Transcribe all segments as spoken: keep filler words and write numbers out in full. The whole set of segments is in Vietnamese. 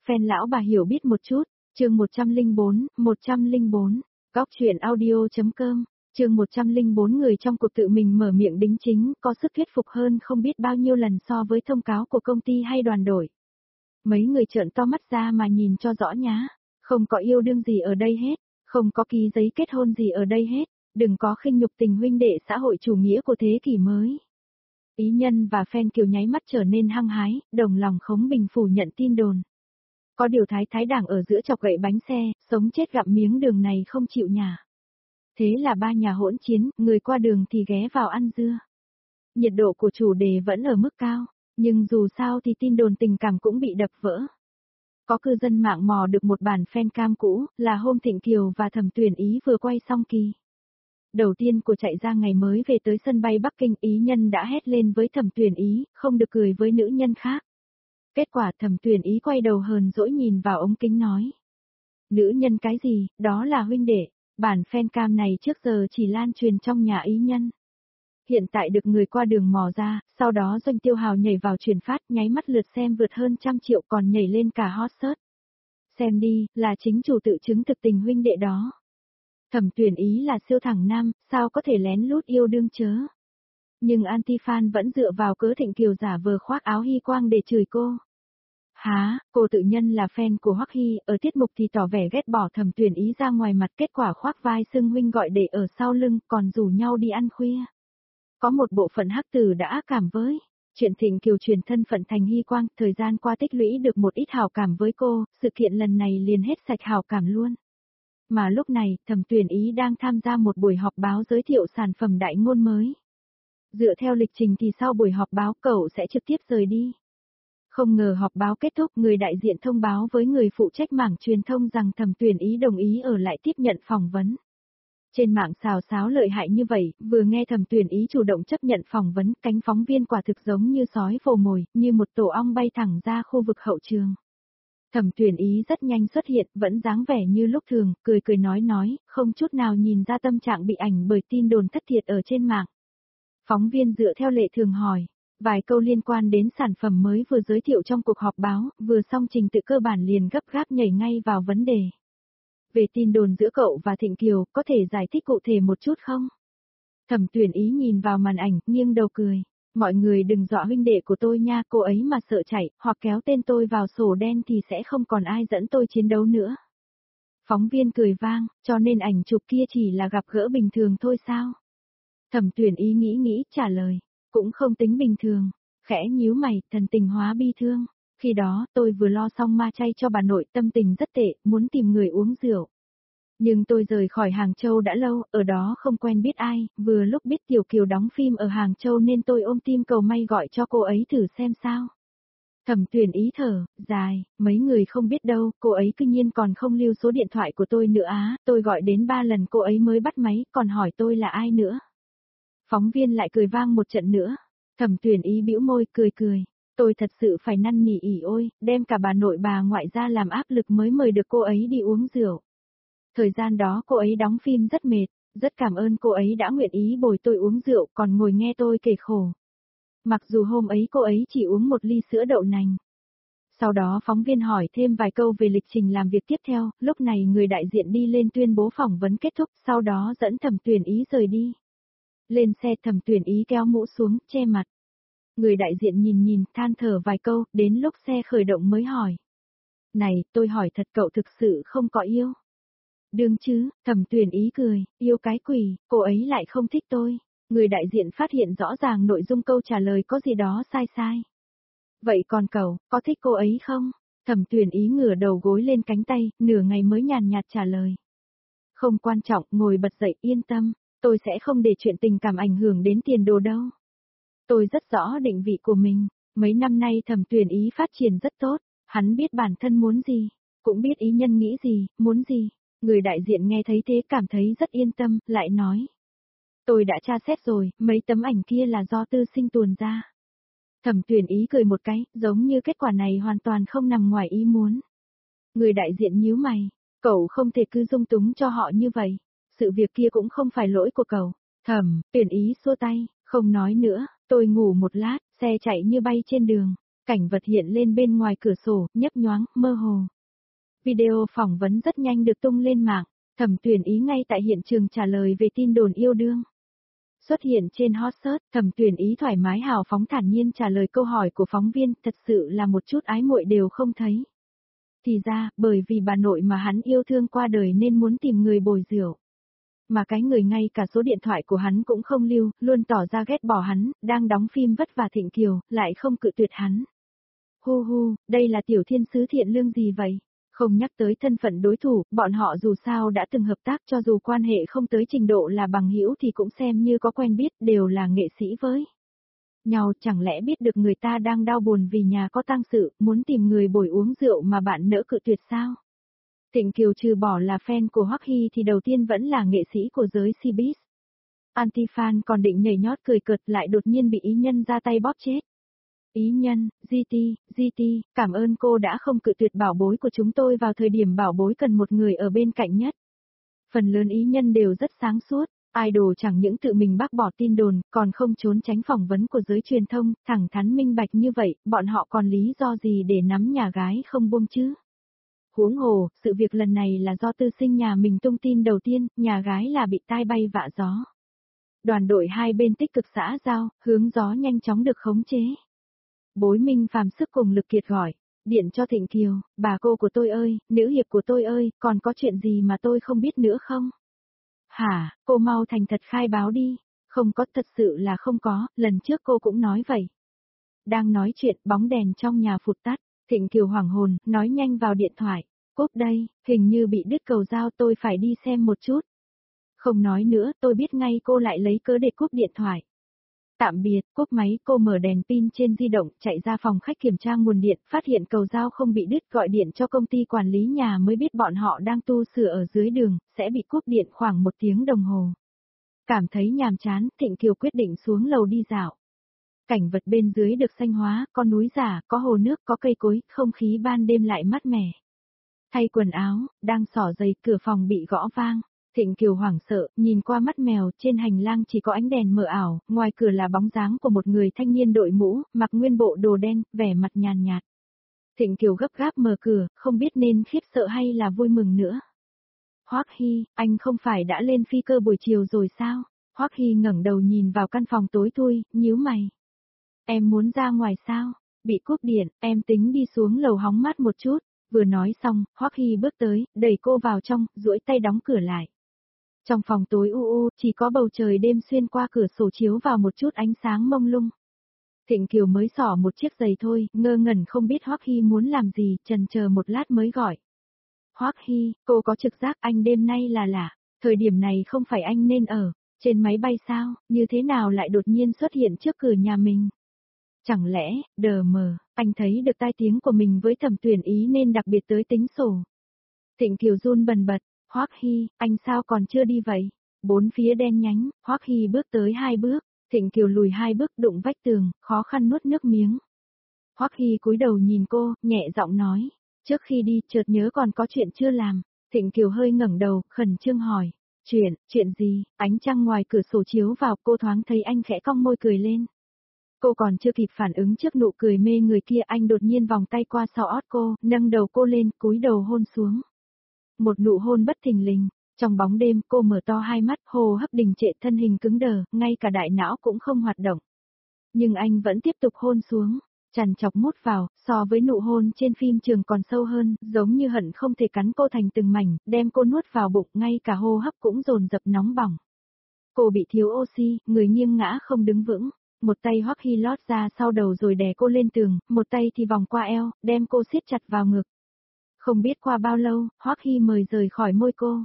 Fan lão bà hiểu biết một chút, chương một trăm lẻ bốn, một trăm lẻ bốn, góc truyện audio.com, chương một trăm lẻ bốn người trong cuộc tự mình mở miệng đính chính có sức thuyết phục hơn không biết bao nhiêu lần so với thông cáo của công ty hay đoàn đội. Mấy người trợn to mắt ra mà nhìn cho rõ nhá, không có yêu đương gì ở đây hết, không có ký giấy kết hôn gì ở đây hết, đừng có khinh nhục tình huynh đệ xã hội chủ nghĩa của thế kỷ mới. Ý Nhân và fan Kiều nháy mắt trở nên hăng hái, đồng lòng khống bình phủ nhận tin đồn. Có điều thái thái đảng ở giữa chọc gậy bánh xe, sống chết gặm miếng đường này không chịu nhả. Thế là ba nhà hỗn chiến, người qua đường thì ghé vào ăn dưa. Nhiệt độ của chủ đề vẫn ở mức cao, nhưng dù sao thì tin đồn tình cảm cũng bị đập vỡ. Có cư dân mạng mò được một bản fan cam cũ, là hôm Thịnh Kiều và Thẩm Tuyển Ý vừa quay xong kỳ. Đầu tiên của chạy ra ngày mới về tới sân bay Bắc Kinh, Ý Nhân đã hét lên với Thẩm Tuyển Ý, không được cười với nữ nhân khác. Kết quả Thẩm Tuyển Ý quay đầu hờn dỗi nhìn vào ống kính nói. Nữ nhân cái gì, đó là huynh đệ, bản fan cam này trước giờ chỉ lan truyền trong nhà Ý Nhân. Hiện tại được người qua đường mò ra, sau đó Doanh Tiêu Hào nhảy vào truyền phát, nháy mắt lượt xem vượt hơn trăm triệu còn nhảy lên cả hot search. Xem đi, là chính chủ tự chứng thực tình huynh đệ đó. Thẩm Tuyển Ý là siêu thẳng nam, sao có thể lén lút yêu đương chớ. Nhưng anti-fan vẫn dựa vào cớ Thịnh Kiều giả vờ khoác áo Hy Quang để chửi cô. Há, cô tự nhân là fan của Hoắc Hy, ở tiết mục thì tỏ vẻ ghét bỏ Thẩm Tuyển Ý ra ngoài mặt, kết quả khoác vai xưng huynh gọi để ở sau lưng, còn rủ nhau đi ăn khuya. Có một bộ phận hắc tử đã ác cảm với chuyện Thịnh Kiều truyền thân phận thành Hy Quang, thời gian qua tích lũy được một ít hảo cảm với cô, sự kiện lần này liền hết sạch hảo cảm luôn. Mà lúc này, Thẩm Tuyển Ý đang tham gia một buổi họp báo giới thiệu sản phẩm đại ngôn mới. Dựa theo lịch trình thì sau buổi họp báo cậu sẽ trực tiếp rời đi. Không ngờ họp báo kết thúc, người đại diện thông báo với người phụ trách mảng truyền thông rằng Thẩm Tuyển Ý đồng ý ở lại tiếp nhận phỏng vấn. Trên mạng xào xáo lợi hại như vậy, vừa nghe Thẩm Tuyển Ý chủ động chấp nhận phỏng vấn, cánh phóng viên quả thực giống như sói vồ mồi, như một tổ ong bay thẳng ra khu vực hậu trường. Thẩm Tuyển Ý rất nhanh xuất hiện, vẫn dáng vẻ như lúc thường, cười cười nói nói, không chút nào nhìn ra tâm trạng bị ảnh bởi tin đồn thất thiệt ở trên mạng. Phóng viên dựa theo lệ thường hỏi, vài câu liên quan đến sản phẩm mới vừa giới thiệu trong cuộc họp báo, vừa xong trình tự cơ bản liền gấp gáp nhảy ngay vào vấn đề. Về tin đồn giữa cậu và Thịnh Kiều, có thể giải thích cụ thể một chút không? Thẩm Tuyển Ý nhìn vào màn ảnh, nghiêng đầu cười. Mọi người đừng dọa huynh đệ của tôi nha, cô ấy mà sợ chạy, hoặc kéo tên tôi vào sổ đen thì sẽ không còn ai dẫn tôi chiến đấu nữa. Phóng viên cười vang, cho nên ảnh chụp kia chỉ là gặp gỡ bình thường thôi sao? Thẩm Tuyển Ý nghĩ nghĩ, trả lời, cũng không tính bình thường, khẽ nhíu mày, thần tình hóa bi thương. Khi đó, tôi vừa lo xong ma chay cho bà nội, tâm tình rất tệ, muốn tìm người uống rượu. Nhưng tôi rời khỏi Hàng Châu đã lâu, ở đó không quen biết ai, vừa lúc biết Tiểu Kiều đóng phim ở Hàng Châu nên tôi ôm tim cầu may gọi cho cô ấy thử xem sao. Thẩm Tuyển Ý thở, dài, mấy người không biết đâu, cô ấy cư nhiên còn không lưu số điện thoại của tôi nữa á, tôi gọi đến ba lần cô ấy mới bắt máy, còn hỏi tôi là ai nữa. Phóng viên lại cười vang một trận nữa, Thẩm Tuyển Ý bĩu môi, cười cười. Tôi thật sự phải năn nỉ ỉ ôi, đem cả bà nội bà ngoại ra làm áp lực mới mời được cô ấy đi uống rượu. Thời gian đó cô ấy đóng phim rất mệt, rất cảm ơn cô ấy đã nguyện ý bồi tôi uống rượu còn ngồi nghe tôi kể khổ. Mặc dù hôm ấy cô ấy chỉ uống một ly sữa đậu nành. Sau đó phóng viên hỏi thêm vài câu về lịch trình làm việc tiếp theo, lúc này người đại diện đi lên tuyên bố phỏng vấn kết thúc, sau đó dẫn Thẩm Tuyển Ý rời đi. Lên xe Thẩm Tuyển Ý kéo mũ xuống, che mặt. Người đại diện nhìn nhìn, than thở vài câu, đến lúc xe khởi động mới hỏi. Này, tôi hỏi thật cậu thực sự không có yêu? Đương chứ, Thẩm Tuyển Ý cười, yêu cái quỷ, cô ấy lại không thích tôi. Người đại diện phát hiện rõ ràng nội dung câu trả lời có gì đó sai sai. Vậy còn cậu, có thích cô ấy không? Thẩm Tuyển Ý ngửa đầu gối lên cánh tay, nửa ngày mới nhàn nhạt trả lời. Không quan trọng, ngồi bật dậy, yên tâm, tôi sẽ không để chuyện tình cảm ảnh hưởng đến tiền đồ đâu. Tôi rất rõ định vị của mình, mấy năm nay Thẩm Tuyển Ý phát triển rất tốt, hắn biết bản thân muốn gì, cũng biết Ý Nhân nghĩ gì, muốn gì. Người đại diện nghe thấy thế cảm thấy rất yên tâm, lại nói. Tôi đã tra xét rồi, mấy tấm ảnh kia là do tư sinh tuồn ra. Thẩm Tuyển Ý cười một cái, giống như kết quả này hoàn toàn không nằm ngoài ý muốn. Người đại diện nhíu mày, cậu không thể cứ dung túng cho họ như vậy, sự việc kia cũng không phải lỗi của cậu. Thẩm Tuyển Ý xua tay, không nói nữa, tôi ngủ một lát, xe chạy như bay trên đường. Cảnh vật hiện lên bên ngoài cửa sổ, nhấp nhoáng, mơ hồ. Video phỏng vấn rất nhanh được tung lên mạng, Thẩm Tuyển Ý ngay tại hiện trường trả lời về tin đồn yêu đương. Xuất hiện trên hot search, Thẩm Tuyển Ý thoải mái hào phóng thản nhiên trả lời câu hỏi của phóng viên, thật sự là một chút ái muội đều không thấy. Thì ra, bởi vì bà nội mà hắn yêu thương qua đời nên muốn tìm người bồi rượu. Mà cái người ngay cả số điện thoại của hắn cũng không lưu, luôn tỏ ra ghét bỏ hắn, đang đóng phim vất vả Thịnh Kiều, lại không cự tuyệt hắn. Hu hu, đây là tiểu thiên sứ thiện lương gì vậy? Không nhắc tới thân phận đối thủ, bọn họ dù sao đã từng hợp tác, cho dù quan hệ không tới trình độ là bằng hữu thì cũng xem như có quen biết, đều là nghệ sĩ với nhau, chẳng lẽ biết được người ta đang đau buồn vì nhà có tang sự, muốn tìm người bồi uống rượu mà bạn nỡ cự tuyệt sao? Thịnh Kiều trừ bỏ là fan của Hoắc Hy thì đầu tiên vẫn là nghệ sĩ của giới showbiz. Anti-fan còn định nhảy nhót cười cợt lại đột nhiên bị ý nhân ra tay bóp chết. Ý nhân, giê tê, giê tê, cảm ơn cô đã không cự tuyệt bảo bối của chúng tôi vào thời điểm bảo bối cần một người ở bên cạnh nhất. Phần lớn ý nhân đều rất sáng suốt, idol chẳng những tự mình bác bỏ tin đồn, còn không trốn tránh phỏng vấn của giới truyền thông, thẳng thắn minh bạch như vậy, bọn họ còn lý do gì để nắm nhà gái không buông chứ? Huống hồ, sự việc lần này là do tư sinh nhà mình tung tin đầu tiên, nhà gái là bị tai bay vạ gió. Đoàn đội hai bên tích cực xã giao, hướng gió nhanh chóng được khống chế. Bối Minh Phàm sức cùng lực kiệt gọi, điện cho Thịnh Kiều, bà cô của tôi ơi, nữ hiệp của tôi ơi, còn có chuyện gì mà tôi không biết nữa không? Hả, cô mau thành thật khai báo đi, không có, thật sự là không có, lần trước cô cũng nói vậy. Đang nói chuyện, bóng đèn trong nhà phụt tắt, Thịnh Kiều hoảng hồn, nói nhanh vào điện thoại, cúp đây, hình như bị đứt cầu dao, tôi phải đi xem một chút. Không nói nữa, tôi biết ngay cô lại lấy cớ để cúp điện thoại. Tạm biệt, cúp máy, cô mở đèn pin trên di động, chạy ra phòng khách kiểm tra nguồn điện, phát hiện cầu dao không bị đứt, gọi điện cho công ty quản lý nhà mới biết bọn họ đang tu sửa ở dưới đường, sẽ bị cúp điện khoảng một tiếng đồng hồ. Cảm thấy nhàm chán, Thịnh Kiều quyết định xuống lầu đi dạo. Cảnh vật bên dưới được xanh hóa, có núi giả, có hồ nước, có cây cối, không khí ban đêm lại mát mẻ. Thay quần áo, đang xỏ giày, cửa phòng bị gõ vang. Thịnh Kiều hoảng sợ, nhìn qua mắt mèo, trên hành lang chỉ có ánh đèn mờ ảo, ngoài cửa là bóng dáng của một người thanh niên đội mũ, mặc nguyên bộ đồ đen, vẻ mặt nhàn nhạt. Thịnh Kiều gấp gáp mở cửa, không biết nên khiếp sợ hay là vui mừng nữa. Hoắc Hy, anh không phải đã lên phi cơ buổi chiều rồi sao? Hoắc Hy ngẩng đầu nhìn vào căn phòng tối thui, nhíu mày. Em muốn ra ngoài sao? Bị cúp điện, em tính đi xuống lầu hóng mát một chút. Vừa nói xong, Hoắc Hy bước tới, đẩy cô vào trong, duỗi tay đóng cửa lại. Trong phòng tối u u, chỉ có bầu trời đêm xuyên qua cửa sổ chiếu vào một chút ánh sáng mông lung. Thịnh Kiều mới xỏ một chiếc giày thôi, ngơ ngẩn không biết Hoắc Hy muốn làm gì, chần chờ một lát mới gọi. Hoắc Hy, cô có trực giác anh đêm nay là lạ, thời điểm này không phải anh nên ở, trên máy bay sao, như thế nào lại đột nhiên xuất hiện trước cửa nhà mình? Chẳng lẽ, đờ mờ, anh thấy được tai tiếng của mình với Thẩm Tuyển Ý nên đặc biệt tới tính sổ. Thịnh Kiều run bần bật, Hoắc Hy, anh sao còn chưa đi vậy? Bốn phía đen nhánh, Hoắc Hy bước tới hai bước, Thịnh Kiều lùi hai bước đụng vách tường, khó khăn nuốt nước miếng. Hoắc Hy cúi đầu nhìn cô, nhẹ giọng nói, trước khi đi chợt nhớ còn có chuyện chưa làm. Thịnh Kiều hơi ngẩng đầu, khẩn trương hỏi, chuyện, chuyện gì? Ánh trăng ngoài cửa sổ chiếu vào, cô thoáng thấy anh khẽ cong môi cười lên. Cô còn chưa kịp phản ứng trước nụ cười mê người kia, anh đột nhiên vòng tay qua sau ót cô, nâng đầu cô lên, cúi đầu hôn xuống. Một nụ hôn bất thình lình, trong bóng đêm cô mở to hai mắt, hô hấp đình trệ, thân hình cứng đờ, ngay cả đại não cũng không hoạt động. Nhưng anh vẫn tiếp tục hôn xuống, chằn chọc mút vào, so với nụ hôn trên phim trường còn sâu hơn, giống như hận không thể cắn cô thành từng mảnh, đem cô nuốt vào bụng, ngay cả hô hấp cũng dồn dập nóng bỏng. Cô bị thiếu oxy, người nghiêng ngã không đứng vững. Một tay Hoắc Hy lót ra sau đầu rồi đè cô lên tường, một tay thì vòng qua eo, đem cô siết chặt vào ngực. Không biết qua bao lâu, Hoắc Hy mời rời khỏi môi cô.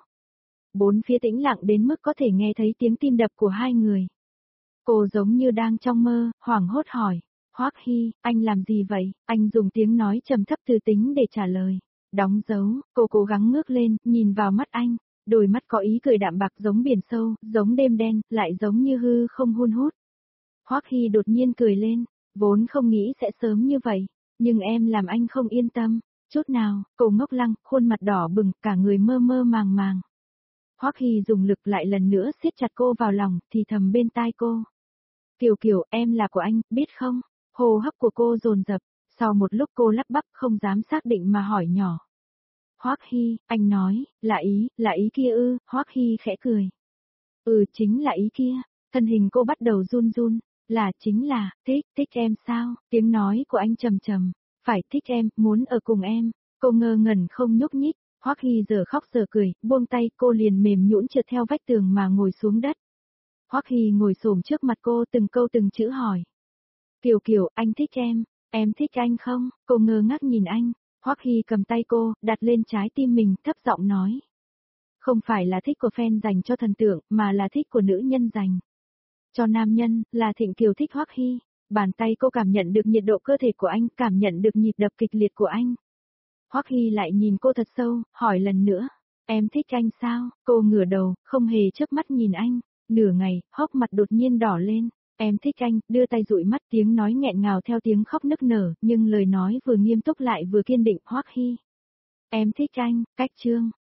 Bốn phía tĩnh lặng đến mức có thể nghe thấy tiếng tim đập của hai người. Cô giống như đang trong mơ, hoảng hốt hỏi, Hoắc Hy, anh làm gì vậy? Anh dùng tiếng nói trầm thấp từ tính để trả lời. Đóng dấu, cô cố gắng ngước lên, nhìn vào mắt anh, đôi mắt có ý cười đạm bạc giống biển sâu, giống đêm đen, lại giống như hư không hun hút. Hoắc Hy đột nhiên cười lên, vốn không nghĩ sẽ sớm như vậy, nhưng em làm anh không yên tâm, chút nào, cô ngốc lăng, khuôn mặt đỏ bừng, cả người mơ mơ màng màng. Hoắc Hy dùng lực lại lần nữa siết chặt cô vào lòng, thì thầm bên tai cô. Kiều Kiều, em là của anh, biết không? Hô hấp của cô dồn dập, Sau một lúc cô lắp bắp không dám xác định mà hỏi nhỏ. Hoắc Hy, anh nói, là ý, là ý kia ư, Hoắc Hy khẽ cười. Ừ, chính là ý kia, thân hình cô bắt đầu run run, là chính là, thích, thích em sao, tiếng nói của anh trầm trầm, phải thích em, muốn ở cùng em, cô ngơ ngẩn không nhúc nhích, Hoắc Hy giờ khóc giờ cười, buông tay cô liền mềm nhũn trượt theo vách tường mà ngồi xuống đất. Hoắc Hy ngồi xổm trước mặt cô từng câu từng chữ hỏi. Kiều Kiều, anh thích em, em thích anh không? Cô ngơ ngác nhìn anh, Hoắc Hy cầm tay cô, đặt lên trái tim mình, thấp giọng nói. Không phải là thích của fan dành cho thần tượng, mà là thích của nữ nhân dành cho nam nhân, là Thịnh Kiều thích Hoắc Hy. Bàn tay cô cảm nhận được nhiệt độ cơ thể của anh, cảm nhận được nhịp đập kịch liệt của anh. Hoắc Hy lại nhìn cô thật sâu, hỏi lần nữa, em thích anh sao? Cô ngửa đầu, không hề chớp mắt nhìn anh, nửa ngày, hốc mặt đột nhiên đỏ lên. Em thích anh, đưa tay dụi mắt, tiếng nói nghẹn ngào theo tiếng khóc nức nở, nhưng lời nói vừa nghiêm túc lại vừa kiên định. Hoắc Hy, em thích anh, cách chương.